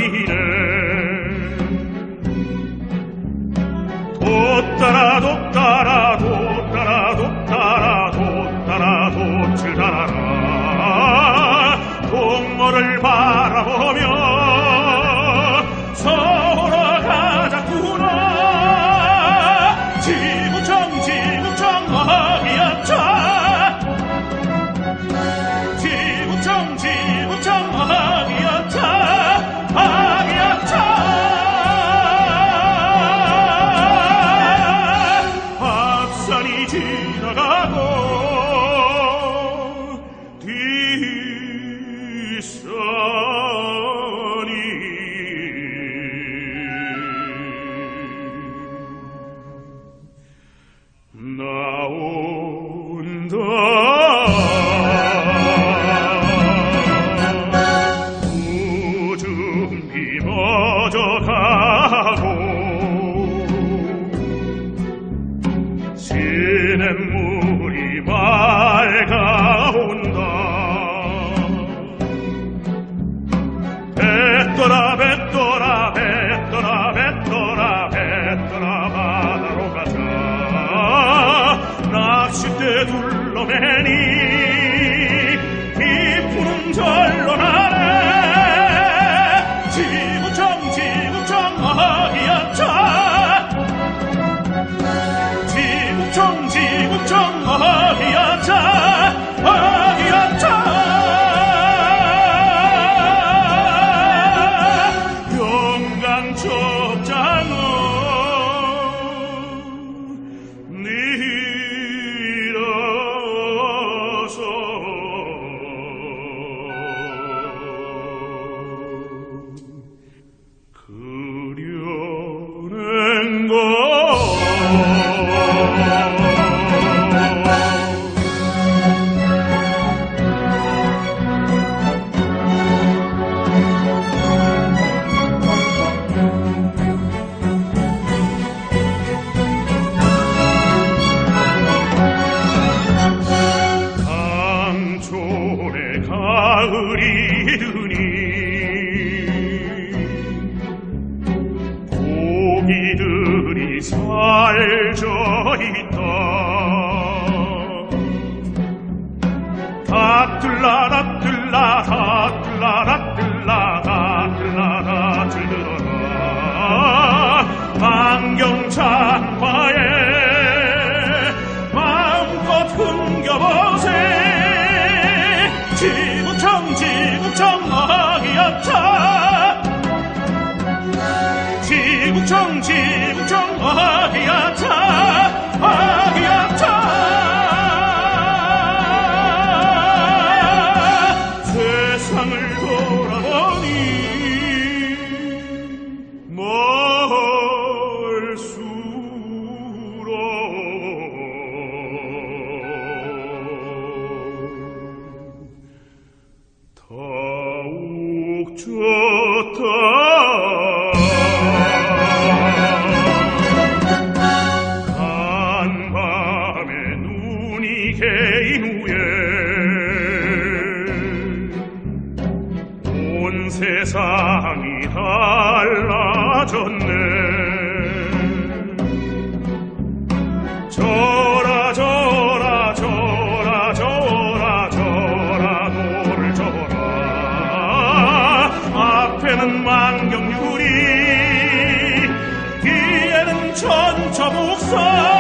이래 도따라 도따라 도따라 도따라 도따라 도치다라 동물을 바라보며 서로 가자꾸나 지구청 지구청 어미야차 지구청 지구청 어미야차 어미야차 앞산이 지나가고 나온다 우중 비워져가고 시냇물이 맑아온다 뱃돌아 뱃돌아 뱃돌아 뱃돌아 뱃돌아 바다로 가자 낚싯대 둘러매니 깊은 절로 나네 지구청 지구청 어기야차 지구청 지구청 어기야차 어기야차 영광 첩장어 그려낸 것 강촌에 가을이 드니 고기들이 살져 있다 다뜰라 다뜰라 다뜰라 다뜰라 다뜰라 다뜰러라 안경창바에 마음껏 흥겨보세 지구청 지구청 어기야차 지구청 지구청 어기야차 어기야차 세상을 돌아보니 멀수록 더욱 좋다 개인 후에 온 세상이 달라졌네 저라 저라 저라 저라 저라 노를 저라 앞에는 만경유리 뒤에는 천처복사